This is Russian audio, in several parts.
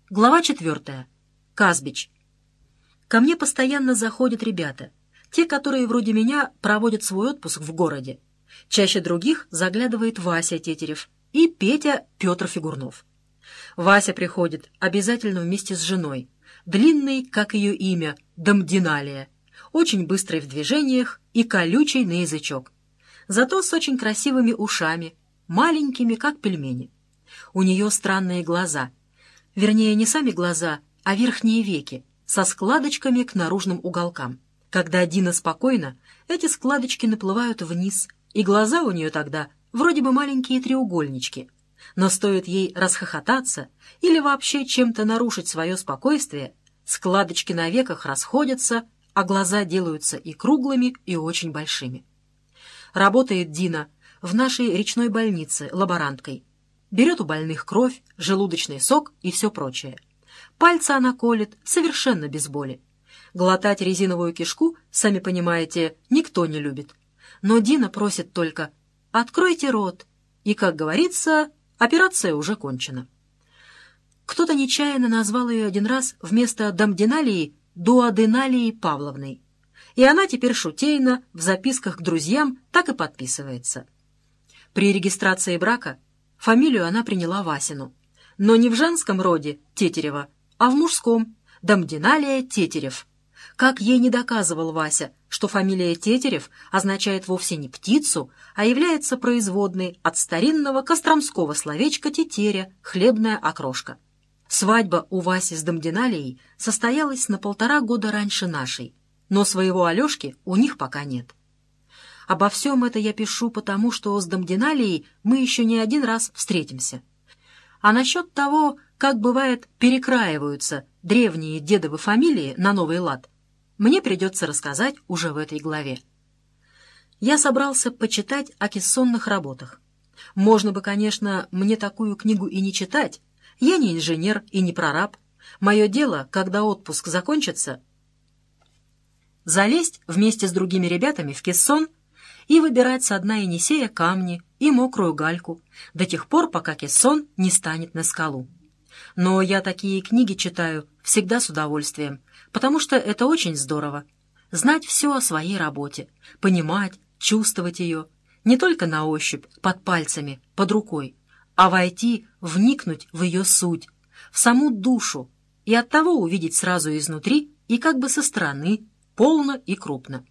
Глава 4. Казбич. Ко мне постоянно заходят ребята, те, которые вроде меня проводят свой отпуск в городе. Чаще других заглядывает Вася Тетерев и Петя Петр Фигурнов. Вася приходит обязательно вместе с женой, длинной, как ее имя, Дамдиналия, очень быстрой в движениях и колючей на язычок, зато с очень красивыми ушами, маленькими, как пельмени. У нее странные глаза, вернее, не сами глаза, а верхние веки, со складочками к наружным уголкам. Когда Дина спокойна, эти складочки наплывают вниз, и глаза у нее тогда вроде бы маленькие треугольнички. Но стоит ей расхохотаться или вообще чем-то нарушить свое спокойствие, складочки на веках расходятся, а глаза делаются и круглыми, и очень большими. Работает Дина в нашей речной больнице лаборанткой. Берет у больных кровь, желудочный сок и все прочее. Пальцы она колет совершенно без боли. Глотать резиновую кишку, сами понимаете, никто не любит. Но Дина просит только «откройте рот», и, как говорится, операция уже кончена. Кто-то нечаянно назвал ее один раз вместо Дамдиналии Дуоденалией Павловной. И она теперь шутейно в записках к друзьям так и подписывается. При регистрации брака фамилию она приняла Васину, но не в женском роде Тетерева, а в мужском Дамдиналия Тетерев. Как ей не доказывал Вася, что фамилия Тетерев означает вовсе не птицу, а является производной от старинного костромского словечка «тетеря» — хлебная окрошка. Свадьба у Васи с Дамдиналией состоялась на 1,5 года раньше нашей, но своего Алешки у них пока нет. Обо всем это я пишу потому, что с Дамдиналией мы еще не один раз встретимся. А насчет того, как бывает перекраиваются древние дедовы фамилии на новый лад, мне придется рассказать уже в этой главе. Я собрался почитать о кессонных работах. Можно бы, конечно, мне такую книгу и не читать. Я не инженер и не прораб. Мое дело, когда отпуск закончится, залезть вместе с другими ребятами в кессон и выбирать со дна Енисея камни и мокрую гальку до тех пор, пока кессон не станет на скалу. Но я такие книги читаю всегда с удовольствием, потому что это очень здорово. Знать все о своей работе, понимать, чувствовать ее, не только на ощупь, под пальцами, под рукой, а войти, вникнуть в ее суть, в саму душу, и оттого увидеть сразу изнутри и как бы со стороны, полно и крупно.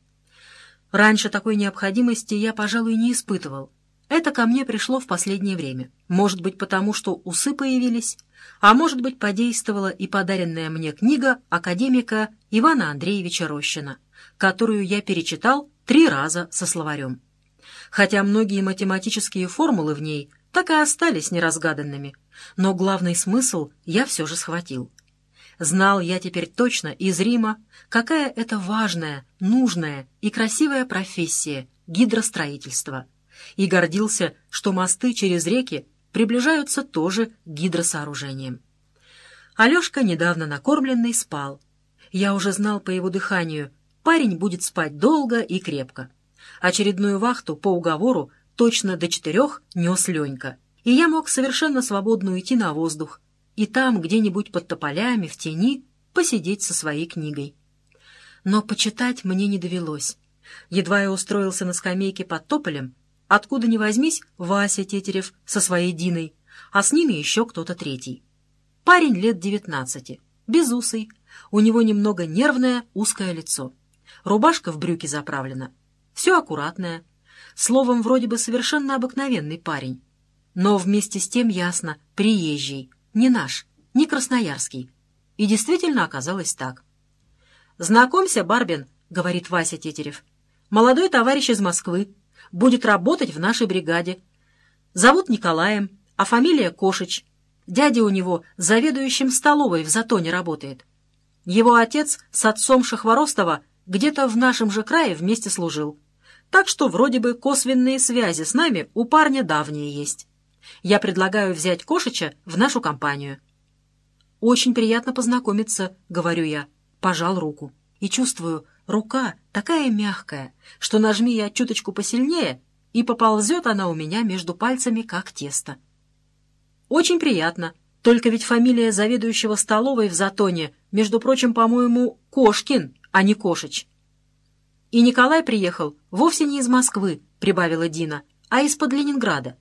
Раньше такой необходимости я, пожалуй, не испытывал. Это ко мне пришло в последнее время. Может быть, потому что усы появились, а может быть, подействовала и подаренная мне книга академика Ивана Андреевича Рощина, которую я перечитал 3 раза со словарем. Хотя многие математические формулы в ней так и остались неразгаданными, но главный смысл я все же схватил. Знал я теперь точно и зримо, какая это важная, нужная и красивая профессия — гидростроительство, и гордился, что мосты через реки приближаются тоже к гидросооружениям. Алешка, недавно накормленный, спал. Я уже знал по его дыханию, парень будет спать долго и крепко. Очередную вахту по уговору точно до 4 нес Ленька, и я мог совершенно свободно уйти на воздух и там, где-нибудь под тополями, в тени, посидеть со своей книгой. Но почитать мне не довелось. Едва я устроился на скамейке под тополем, откуда ни возьмись Вася Тетерев со своей Диной, а с ними еще кто-то третий. Парень лет 19, безусый, у него немного нервное узкое лицо. Рубашка в брюки заправлена, все аккуратное. Словом, вроде бы совершенно обыкновенный парень. Но вместе с тем ясно, приезжий, не наш, не красноярский. И действительно оказалось так. «Знакомься, Барбин», — говорит Вася Тетерев, — «молодой товарищ из Москвы, будет работать в нашей бригаде. Зовут Николаем, а фамилия Кошич. Дядя у него заведующим столовой в Затоне работает. Его отец с отцом Шахворостова где-то в нашем же крае вместе служил. Так что вроде бы косвенные связи с нами у парня давние есть. Я предлагаю взять Кошича в нашу компанию». «Очень приятно познакомиться», — говорю я, пожал руку. И чувствую, рука такая мягкая, что нажми я чуточку посильнее, и поползет она у меня между пальцами, как тесто. «Очень приятно», Только ведь фамилия заведующего столовой в Затоне, между прочим, по-моему, Кошкин, а не Кошич. И Николай приехал вовсе не из Москвы, прибавила Дина, а из-под Ленинграда.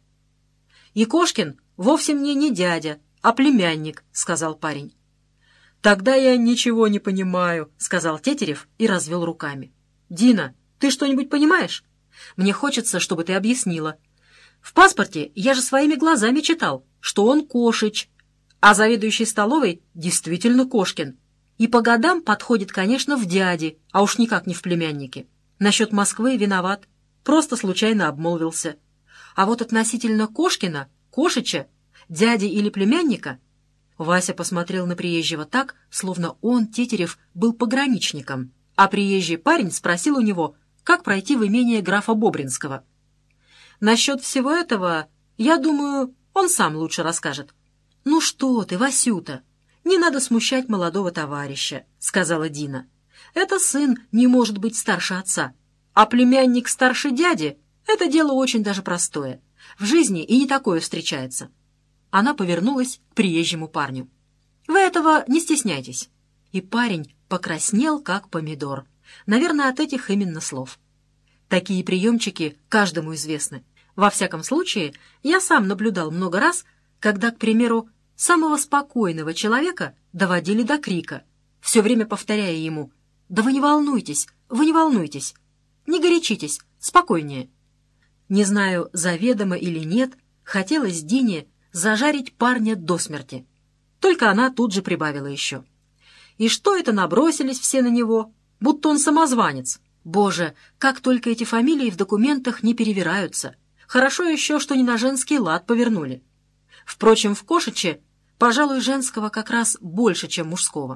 И Кошкин вовсе мне не дядя, а племянник, сказал парень. Тогда я ничего не понимаю, сказал Тетерев и развел руками. Дина, ты что-нибудь понимаешь? Мне хочется, чтобы ты объяснила. В паспорте я же своими глазами читал, что он Кошич, а заведующий столовой действительно Кошкин. И по годам подходит, конечно, в дяде, а уж никак не в племяннике. Насчет Москвы виноват, просто случайно обмолвился. А вот относительно Кошкина, Кошича, дяди или племянника... Вася посмотрел на приезжего так, словно он, Тетерев, был пограничником, а приезжий парень спросил у него, как пройти в имение графа Бобринского. Насчет всего этого, я думаю, он сам лучше расскажет. «Ну что ты, Васюта, не надо смущать молодого товарища», — сказала Дина. «Это сын не может быть старше отца, а племянник старше дяди — это дело очень даже простое. В жизни и не такое встречается». Она повернулась к приезжему парню. «Вы этого не стесняйтесь». И парень покраснел, как помидор. Наверное, от этих именно слов. Такие приемчики каждому известны. Во всяком случае, я сам наблюдал много раз, когда, к примеру, самого спокойного человека доводили до крика, все время повторяя ему: «Да вы не волнуйтесь, вы не волнуйтесь, не горячитесь, спокойнее». Не знаю, заведомо или нет, хотелось Дине зажарить парня до смерти. Только она тут же прибавила еще. И что это набросились все на него, будто он самозванец? Боже, как только эти фамилии в документах не перевираются. Хорошо еще, что не на женский лад повернули. Впрочем, в Кошиче, пожалуй, женского как раз больше, чем мужского.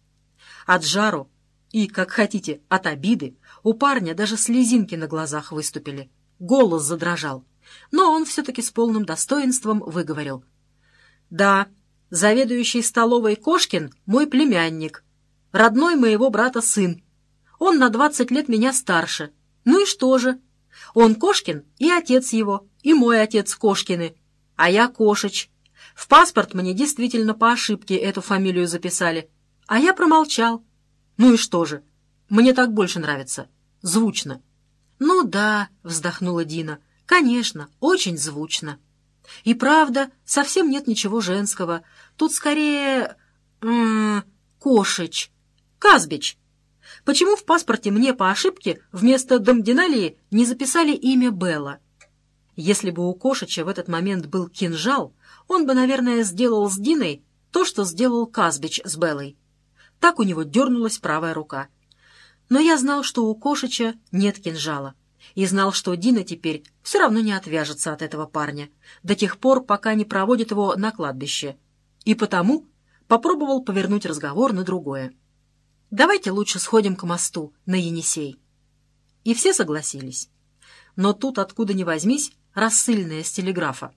От жару и, как хотите, от обиды у парня даже слезинки на глазах выступили. Голос задрожал. Но он все-таки с полным достоинством выговорил. «Да, заведующий столовой Кошкин — мой племянник, родной моего брата сын. Он на 20 лет меня старше. Ну и что же? Он Кошкин и отец его, и мой отец Кошкины, а я Кошич. В паспорт мне действительно по ошибке эту фамилию записали, а я промолчал. Ну и что же? Мне так больше нравится. Звучно». «Ну да», — вздохнула Дина, — «конечно, очень звучно. И правда, совсем нет ничего женского. Тут скорее... Кошич. Казбич. Почему в паспорте мне по ошибке вместо Домдиналии не записали имя Белла? Если бы у Кошича в этот момент был кинжал, он бы, наверное, сделал с Диной то, что сделал Казбич с Беллой. Так у него дернулась правая рука. Но я знал, что у Кошича нет кинжала. И знал, что Дина теперь все равно не отвяжется от этого парня до тех пор, пока не проводит его на кладбище. И потому попробовал повернуть разговор на другое. «Давайте лучше сходим к мосту на Енисей». И все согласились. Но тут, откуда ни возьмись, рассыльная с телеграфа.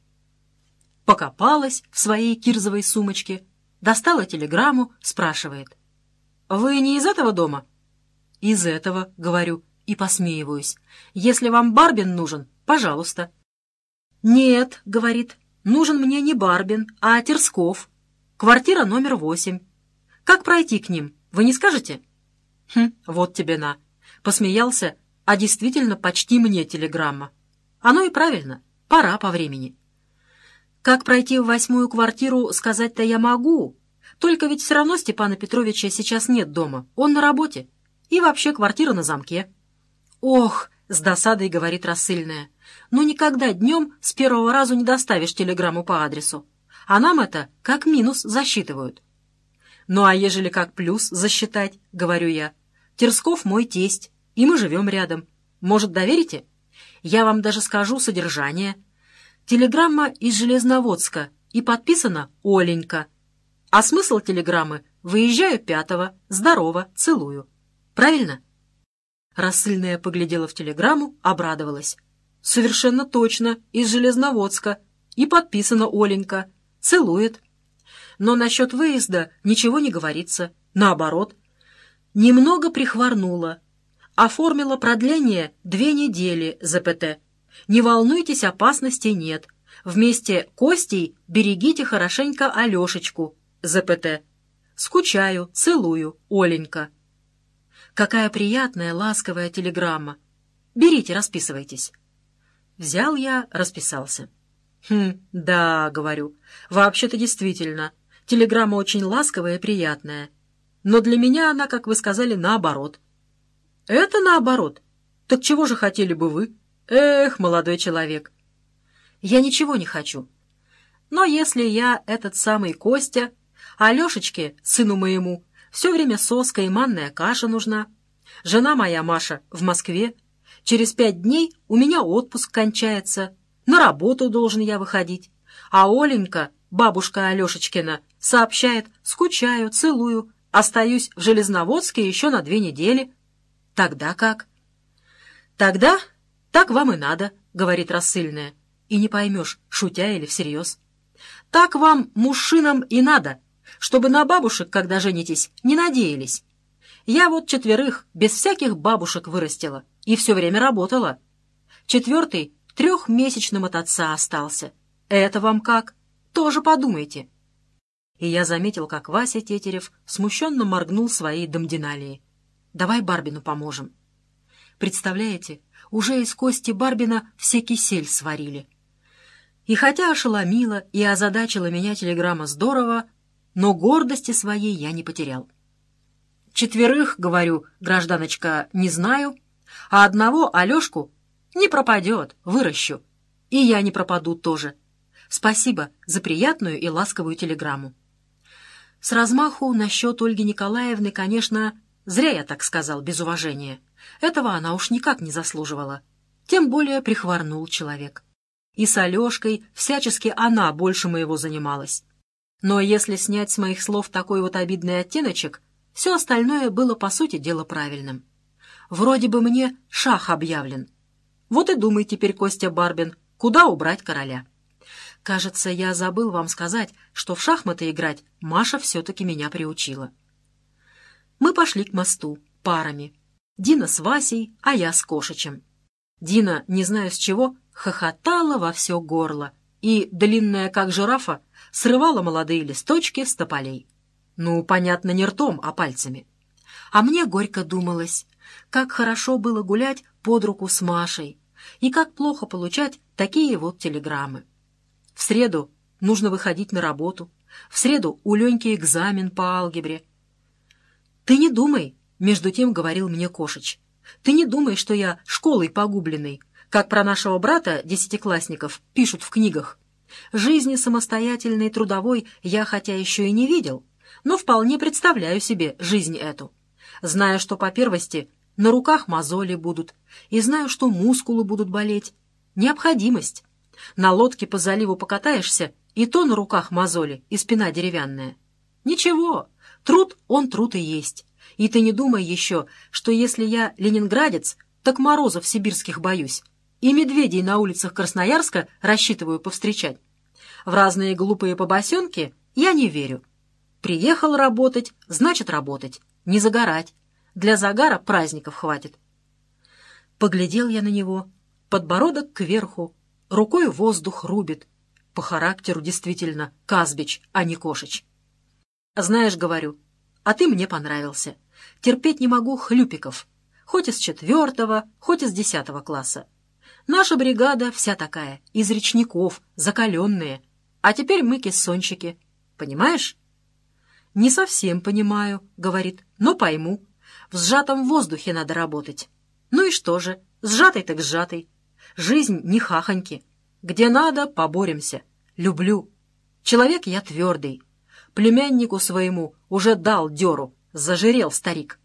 Покопалась в своей кирзовой сумочке, достала телеграмму, спрашивает: «Вы не из этого дома?» «Из этого», — говорю, и посмеиваюсь. «Если вам Барбин нужен, пожалуйста». «Нет», — говорит, — «нужен мне не Барбин, а Терсков. Квартира номер 8. Как пройти к ним, вы не скажете?» Вот тебе на. Посмеялся, а действительно почти мне телеграмма. Оно и правильно, пора по времени. Как пройти в 8-ю квартиру, сказать-то я могу. Только ведь все равно Степана Петровича сейчас нет дома, он на работе. И вообще квартира на замке. «Ох», — с досадой говорит рассыльная, — «ну никогда днем с первого разу не доставишь телеграмму по адресу. А нам это как минус засчитывают». «Ну а ежели как плюс засчитать, — говорю я, — Терсков мой тесть, и мы живем рядом. Может, доверите? Я вам даже скажу содержание. Телеграмма из Железноводска и подписана Оленька. А смысл телеграммы: выезжаю 5-го, здорово, целую. Правильно?» Рассыльная поглядела в телеграмму, обрадовалась. «Совершенно точно, из Железноводска. И подписана Оленька. Целует». Но насчет выезда ничего не говорится. Наоборот. Немного прихворнула. Оформила продление 2 недели ЗПТ. Не волнуйтесь, опасностей нет. Вместе Костей берегите хорошенько Алешечку, ЗПТ. Скучаю, целую, Оленька. Какая приятная, ласковая телеграмма. Берите, расписывайтесь. Взял я, расписался. Да, говорю, вообще-то действительно, телеграмма очень ласковая и приятная. Но для меня она, как вы сказали, наоборот. Это наоборот? Так чего же хотели бы вы? Эх, молодой человек. Я ничего не хочу. Но если я этот самый Костя, а Алешечке, сыну моему, все время соска и манная каша нужна, жена моя Маша в Москве, через 5 дней у меня отпуск кончается, на работу должен я выходить, а Оленька, бабушка Алешечкина, сообщает: скучаю, целую, остаюсь в Железноводске еще на 2 недели. Тогда как? Тогда так вам и надо, говорит рассыльная, и не поймешь, шутя или всерьез. Так вам, мужчинам, и надо, чтобы на бабушек, когда женитесь, не надеялись. Я вот 4 без всяких бабушек вырастила и все время работала. 4 3-месячным от отца остался. Это вам как? Тоже подумайте. И я заметил, как Вася Тетерев смущенно моргнул своей домдиналией. Давай Барбину поможем. Представляете, уже из кости Барбина все кисель сварили. И хотя ошеломила и озадачила меня телеграмма здорово, но гордости своей я не потерял. 4, говорю, гражданочка, не знаю, а одного Алешку не пропадет, выращу. И я не пропаду тоже. Спасибо за приятную и ласковую телеграмму. С размаху насчет Ольги Николаевны, конечно, зря я так сказал, без уважения. Этого она уж никак не заслуживала. Тем более прихворнул человек. И с Алешкой всячески она больше моего занималась. Но если снять с моих слов такой вот обидный оттеночек, все остальное было, по сути дела, правильным. Вроде бы мне шах объявлен. Вот и думай теперь, Костя Барбин, куда убрать короля. Кажется, я забыл вам сказать, что в шахматы играть Маша все-таки меня приучила. Мы пошли к мосту парами. Дина с Васей, а я с Кошичем. Дина, не знаю с чего, хохотала во все горло и, длинная как жирафа, срывала молодые листочки с тополей. Ну, понятно, не ртом, а пальцами. А мне горько думалось, как хорошо было гулять под руку с Машей, и как плохо получать такие вот телеграммы. В среду нужно выходить на работу, в среду у Леньки экзамен по алгебре. «Ты не думай», — между тем говорил мне Кошич, «ты не думай, что я школой погубленный, как про нашего брата, 10-классников, пишут в книгах. Жизни самостоятельной трудовой я хотя еще и не видел, но вполне представляю себе жизнь эту. Знаю, что по первости на руках мозоли будут, и знаю, что мускулы будут болеть. Необходимость. На лодке по заливу покатаешься, и то на руках мозоли, и спина деревянная. Ничего, труд он труд и есть. И ты не думай еще, что если я ленинградец, так морозов сибирских боюсь, и медведей на улицах Красноярска рассчитываю повстречать. В разные глупые побосенки я не верю. Приехал работать, значит работать, не загорать. Для загара праздников хватит. Поглядел я на него, подбородок кверху, рукой воздух рубит. По характеру действительно Казбич, а не Кошич. Знаешь, говорю, а ты мне понравился. Терпеть не могу хлюпиков, хоть из 4, хоть из 10 класса. Наша бригада вся такая, из речников, закаленные. А теперь мы кессонщики. Понимаешь? «Не совсем понимаю», — говорит, — «но пойму. В сжатом воздухе надо работать». Ну и что же, сжатый так сжатый. Жизнь не хахоньки. Где надо, поборемся. Люблю. Человек я твердый. Племяннику своему уже дал дёру, зажирел старик.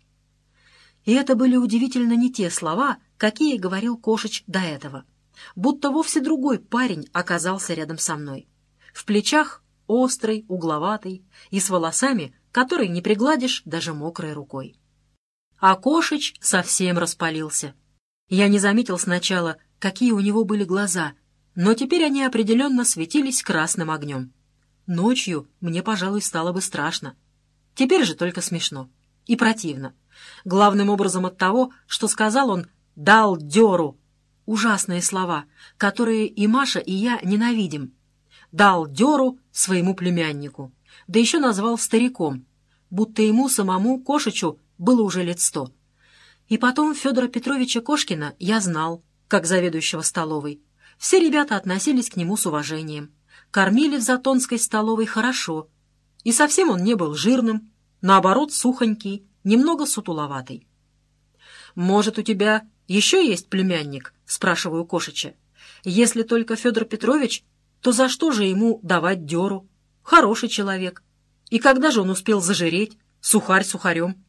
И это были удивительно не те слова, какие говорил Кошич до этого. Будто вовсе другой парень оказался рядом со мной. В плечах острый, угловатый и с волосами, которые не пригладишь даже мокрой рукой. А Кошич совсем распалился. Я не заметил сначала, какие у него были глаза, но теперь они определенно светились красным огнем. Ночью мне, пожалуй, стало бы страшно. Теперь же только смешно и противно. Главным образом от того, что сказал он «дал дёру». ужасные слова, которые и Маша, и я ненавидим. Дал дёру своему племяннику, да еще назвал стариком, будто ему самому, Кошичу, было уже лет 100. И потом Федора Петровича Кошкина я знал, как заведующего столовой. Все ребята относились к нему с уважением. Кормили в Затонской столовой хорошо. И совсем он не был жирным, наоборот, сухонький, немного сутуловатый. «Может, у тебя еще есть племянник?» — спрашиваю Кошича. «Если только Федор Петрович, то за что же ему давать дёру? Хороший человек. И когда же он успел зажиреть? Сухарь сухарем».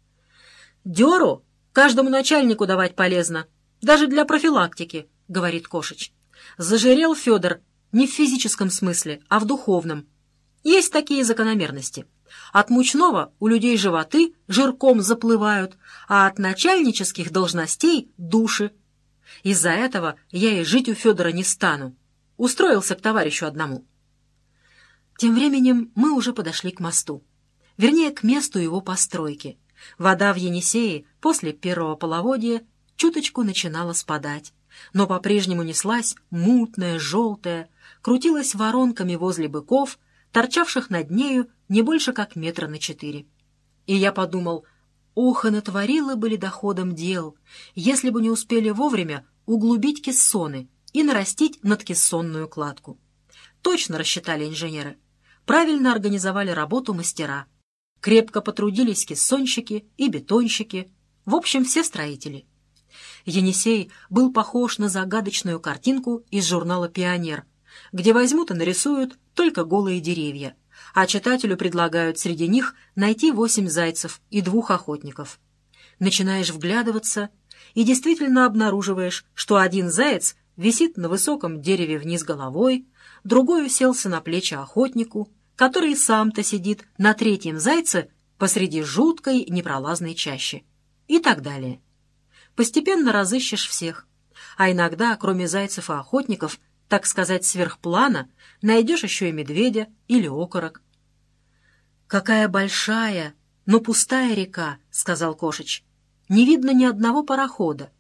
«Дёру каждому начальнику давать полезно, даже для профилактики», — говорит Кошич. «Зажирел Федор не в физическом смысле, а в духовном. Есть такие закономерности. От мучного у людей животы жирком заплывают, а от начальнических должностей — души. Из-за этого я и жить у Федора не стану. Устроился к товарищу одному». Тем временем мы уже подошли к мосту. Вернее, к месту его постройки. Вода в Енисее после первого половодья чуточку начинала спадать, но по-прежнему неслась мутная, желтая, крутилась воронками возле быков, торчавших над нею не больше как 4 метра. И я подумал, ох, и натворило были доходом дел, если бы не успели вовремя углубить кессоны и нарастить надкессонную кладку. Точно рассчитали инженеры. Правильно организовали работу мастера. Крепко потрудились кессонщики и бетонщики, в общем, все строители. Енисей был похож на загадочную картинку из журнала «Пионер», где возьмут и нарисуют только голые деревья, а читателю предлагают среди них найти 8 зайцев и 2 охотников. Начинаешь вглядываться и действительно обнаруживаешь, что один заяц висит на высоком дереве вниз головой, другой уселся на плечи охотнику, который сам-то сидит на 3-м зайце посреди жуткой непролазной чащи, и так далее. Постепенно разыщешь всех, а иногда, кроме зайцев и охотников, так сказать, сверхплана, найдешь еще и медведя или окорок. «Какая большая, но пустая река», — сказал Кошич. «Не видно ни одного парохода.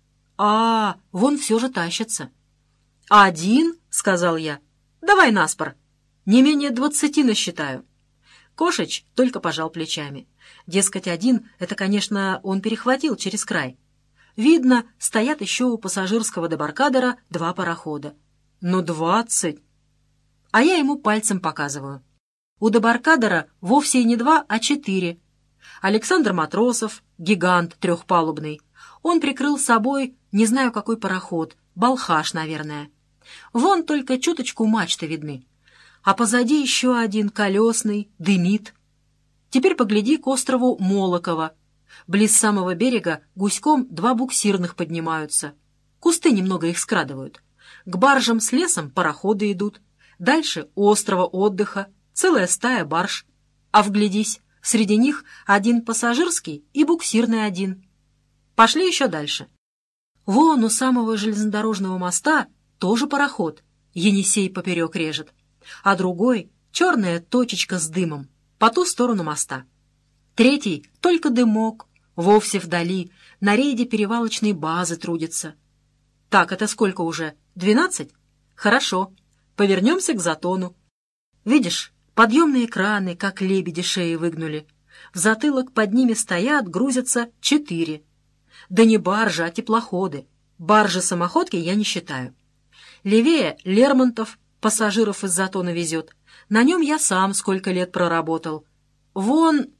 Вон все же тащится». «Один?» — сказал я. «Давай наспор. Не менее 20 насчитаю». Кошич только пожал плечами. Дескать, один — это, конечно, он перехватил через край. Видно, стоят еще у пассажирского дебаркадера 2 парохода. Но 20! А я ему пальцем показываю. У дебаркадера вовсе не 2, а 4. Александр Матросов, гигант трехпалубный. Он прикрыл собой не знаю какой пароход, Балхаш, наверное. Вон только чуточку мачты видны. А позади еще один колесный, дымит. Теперь погляди к острову Молоково. Близ самого берега гуськом 2 буксирных поднимаются. Кусты немного их скрадывают. К баржам с лесом пароходы идут. Дальше у острова отдыха целая стая барж. А вглядись, среди них один пассажирский и буксирный один. Пошли еще дальше. Вон у самого железнодорожного моста тоже пароход. Енисей поперек режет. А другой — черная точечка с дымом по ту сторону моста. Третий — только дымок, вовсе вдали, на рейде перевалочной базы трудится. Так, это сколько уже? 12? Хорошо. Повернемся к Затону. Видишь, подъемные краны, как лебеди, шеи выгнули. В затылок под ними стоят, грузятся 4. Да не баржи, а теплоходы. Баржи-самоходки я не считаю. Левее Лермонтов пассажиров из Затона везет. На нем я сам сколько лет проработал. Вон...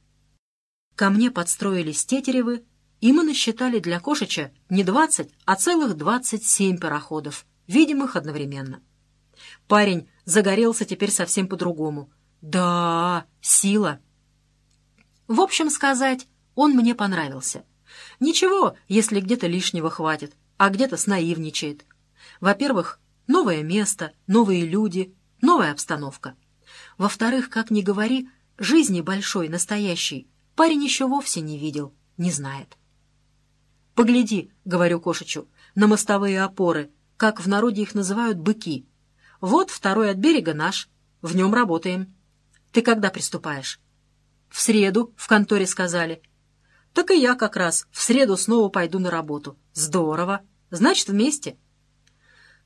Ко мне подстроились Тетеревы, и мы насчитали для Кошича не 20, а целых 27 пароходов, видимых одновременно. Парень загорелся теперь совсем по-другому. Да, сила. В общем сказать, он мне понравился. Ничего, если где-то лишнего хватит, а где-то снаивничает. Во-первых, новое место, новые люди, новая обстановка. Во-вторых, как ни говори, жизни большой, настоящей, парень еще вовсе не видел, не знает. «Погляди», — говорю Кошичу, — «на мостовые опоры, как в народе их называют быки. Вот 2-й от берега наш, в нем работаем. Ты когда приступаешь?» «В среду, в конторе сказали». «Так и я как раз в среду снова пойду на работу. Здорово. Значит, вместе».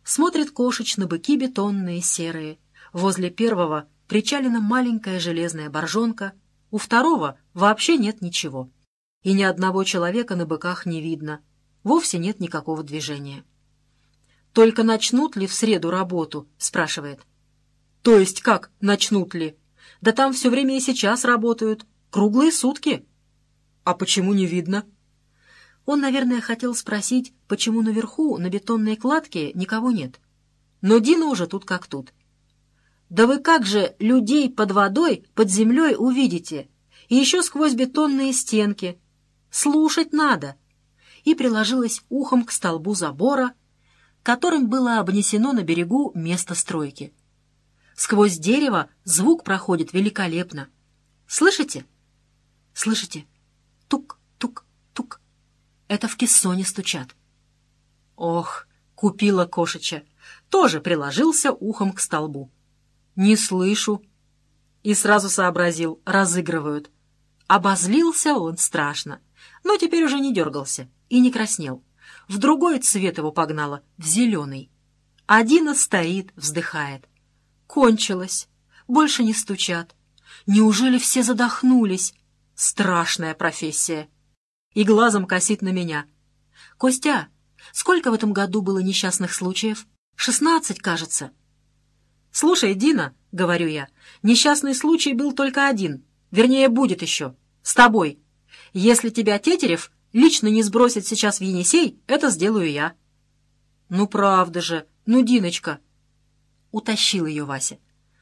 Смотрит Кошич на быки бетонные серые. Возле первого причалена маленькая железная боржонка, у второго вообще нет ничего. И ни одного человека на быках не видно. Вовсе нет никакого движения. «Только начнут ли в среду работу?» — спрашивает. «То есть как начнут ли? Да там все время и сейчас работают. Круглые сутки». «А почему не видно?» Он, наверное, хотел спросить, почему наверху, на бетонной кладке, никого нет. Но Дина уже тут как тут. «Да вы как же людей под водой, под землей увидите? И еще сквозь бетонные стенки. Слушать надо!» И приложилась ухом к столбу забора, которым было обнесено на берегу место стройки. Сквозь дерево звук проходит великолепно. Слышите? Слышите? Тук-тук-тук. Это в кессоне стучат. Ох, купила Кошича. Тоже приложился ухом к столбу. Не слышу. И сразу сообразил, разыгрывают. Обозлился он страшно, но теперь уже не дергался и не краснел. В другой цвет его погнало, в зеленый. А Дина стоит, вздыхает. Кончилось. Больше не стучат. Неужели все задохнулись? Страшная профессия. И глазом косит на меня. «Костя, сколько в этом году было несчастных случаев? 16, кажется». «Слушай, Дина, — говорю я, — несчастный случай был только один. Вернее, будет еще. С тобой. Если тебя Тетерев лично не сбросит сейчас в Енисей, это сделаю я». «Ну, правда же. Ну, Диночка». Утащил ее Вася.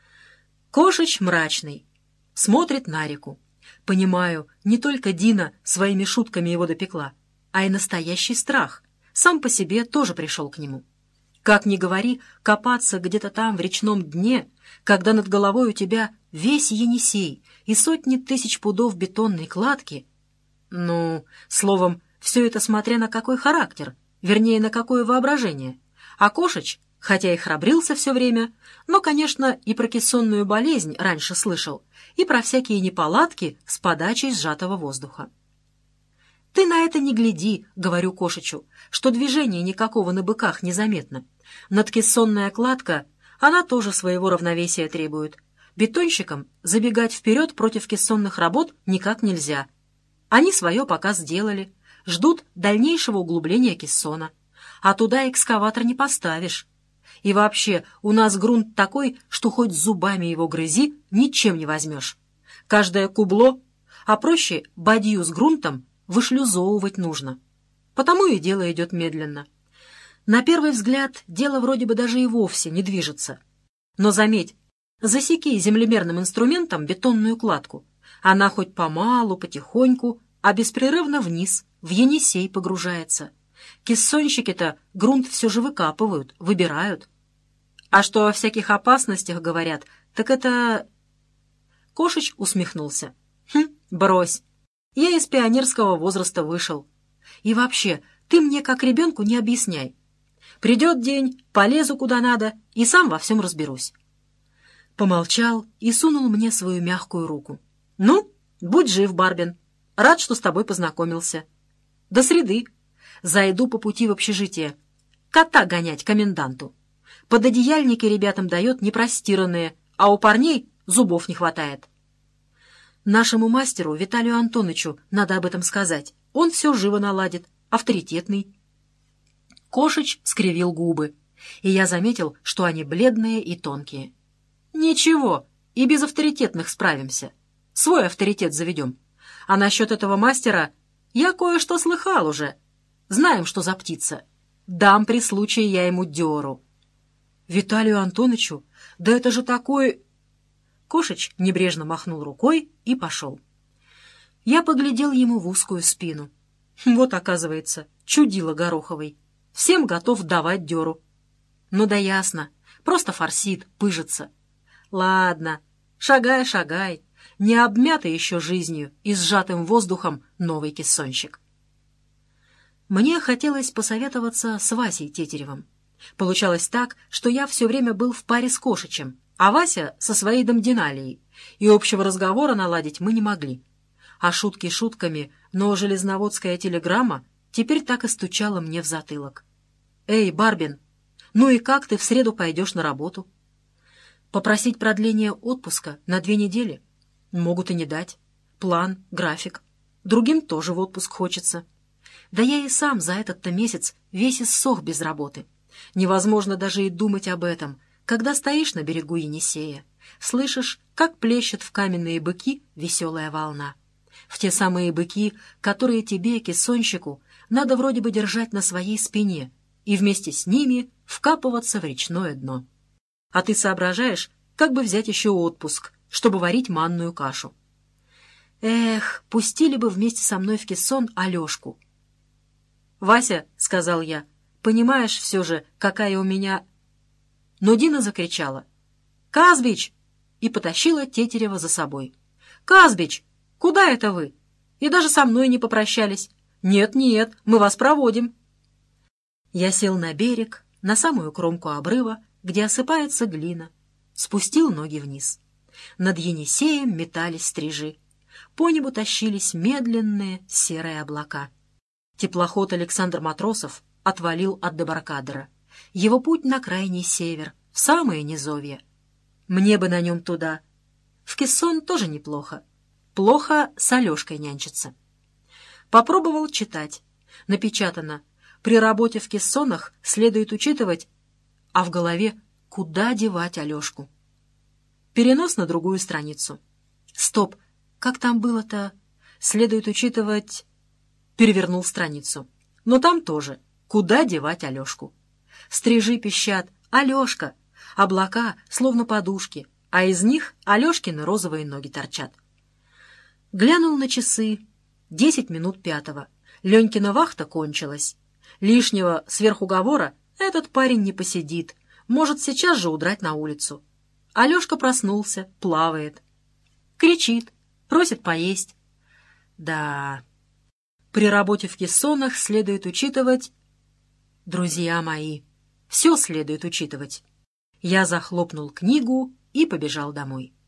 Кошич мрачный. Смотрит на реку. Понимаю, не только Дина своими шутками его допекла, а и настоящий страх. Сам по себе тоже пришел к нему. Как ни говори, копаться где-то там в речном дне, когда над головой у тебя весь Енисей и сотни тысяч пудов бетонной кладки. Ну, словом, все это смотря на какой характер, вернее, на какое воображение. А Кошич, хотя и храбрился все время, но, конечно, и про кессонную болезнь раньше слышал, и про всякие неполадки с подачей сжатого воздуха. «Ты на это не гляди, — говорю Кошичу, — что движения никакого на быках незаметно. Надкессонная кладка, она тоже своего равновесия требует. Бетонщикам забегать вперед против кессонных работ никак нельзя. Они свое пока сделали, ждут дальнейшего углубления кессона. А туда экскаватор не поставишь. И вообще, у нас грунт такой, что хоть зубами его грызи, ничем не возьмешь. Каждое кубло, а проще бадью с грунтом, вышлюзовывать нужно. Потому и дело идет медленно. На первый взгляд, дело вроде бы даже и вовсе не движется. Но заметь, засеки землемерным инструментом бетонную кладку. Она хоть помалу, потихоньку, а беспрерывно вниз, в Енисей погружается. Кессонщики-то грунт все же выкапывают, выбирают. А что о всяких опасностях говорят, так это... Кошич усмехнулся. Брось. Я из пионерского возраста вышел. И вообще, ты мне как ребенку не объясняй. Придет день, полезу куда надо и сам во всем разберусь. Помолчал и сунул мне свою мягкую руку. Ну, будь жив, Барбин. Рад, что с тобой познакомился. До среды. Зайду по пути в общежитие. Кота гонять коменданту. Пододеяльники ребятам дает непростиранные, а у парней зубов не хватает. Нашему мастеру Виталию Антоновичу надо об этом сказать. Он все живо наладит, авторитетный. Кошич скривил губы, и я заметил, что они бледные и тонкие. Ничего, и без авторитетных справимся. Свой авторитет заведем. А насчет этого мастера я кое-что слыхал уже. Знаем, что за птица. Дам при случае я ему дёру. Виталию Антоновичу? Да это же такой... Кошич небрежно махнул рукой и пошел. Я поглядел ему в узкую спину. Вот, оказывается, чудило Гороховый. Всем готов давать дёру. Ну да ясно, просто форсит, пыжится. Ладно, шагай, шагай. Не обмятый еще жизнью и сжатым воздухом новый кессонщик. Мне хотелось посоветоваться с Васей Тетеревым. Получалось так, что я все время был в паре с Кошичем, а Вася со своей домдиналией, и общего разговора наладить мы не могли. А шутки шутками, но железноводская телеграмма теперь так и стучала мне в затылок. «Эй, Барбин, Ну и как ты в среду пойдешь на работу? Попросить продление отпуска на 2 недели? Могут и не дать. План, график. Другим тоже в отпуск хочется. Да я и сам за этот-то месяц весь иссох без работы. Невозможно даже и думать об этом, когда стоишь на берегу Енисея, слышишь, как плещет в каменные быки веселая волна. В те самые быки, которые тебе, кессонщику, надо вроде бы держать на своей спине и вместе с ними вкапываться в речное дно. А ты соображаешь, как бы взять еще отпуск, чтобы варить манную кашу. Эх, пустили бы вместе со мной в кессон Алешку. «Вася», — сказал я, — «понимаешь все же, какая у меня...» Но Дина закричала: «Казбич!» и потащила Тетерева за собой. «Казбич, куда это вы? И даже со мной не попрощались. Нет, мы вас проводим». Я сел на берег, на самую кромку обрыва, где осыпается глина, спустил ноги вниз. Над Енисеем метались стрижи. По небу тащились медленные серые облака. Теплоход Александр Матросов отвалил от дебаркадера. Его путь на крайний север, в самое низовье. Мне бы на нем туда. В кессон тоже неплохо. Плохо с Алешкой нянчиться. Попробовал читать. Напечатано: при работе в кессонах следует учитывать, а в голове куда девать Алешку. Перенос на другую страницу. Стоп, как там было-то? Следует учитывать... Перевернул страницу. Но там тоже куда девать Алешку. Стрижи пищат: «Алешка!» Облака словно подушки, а из них Алешкины розовые ноги торчат. Глянул на часы. 10 минут 5. Ленькина вахта кончилась. Лишнего сверхуговора этот парень не посидит. Может сейчас же удрать на улицу. Алешка проснулся, плавает. Кричит, просит поесть. Да, при работе в кессонах следует учитывать... Друзья мои, все следует учитывать. Я захлопнул книгу и побежал домой.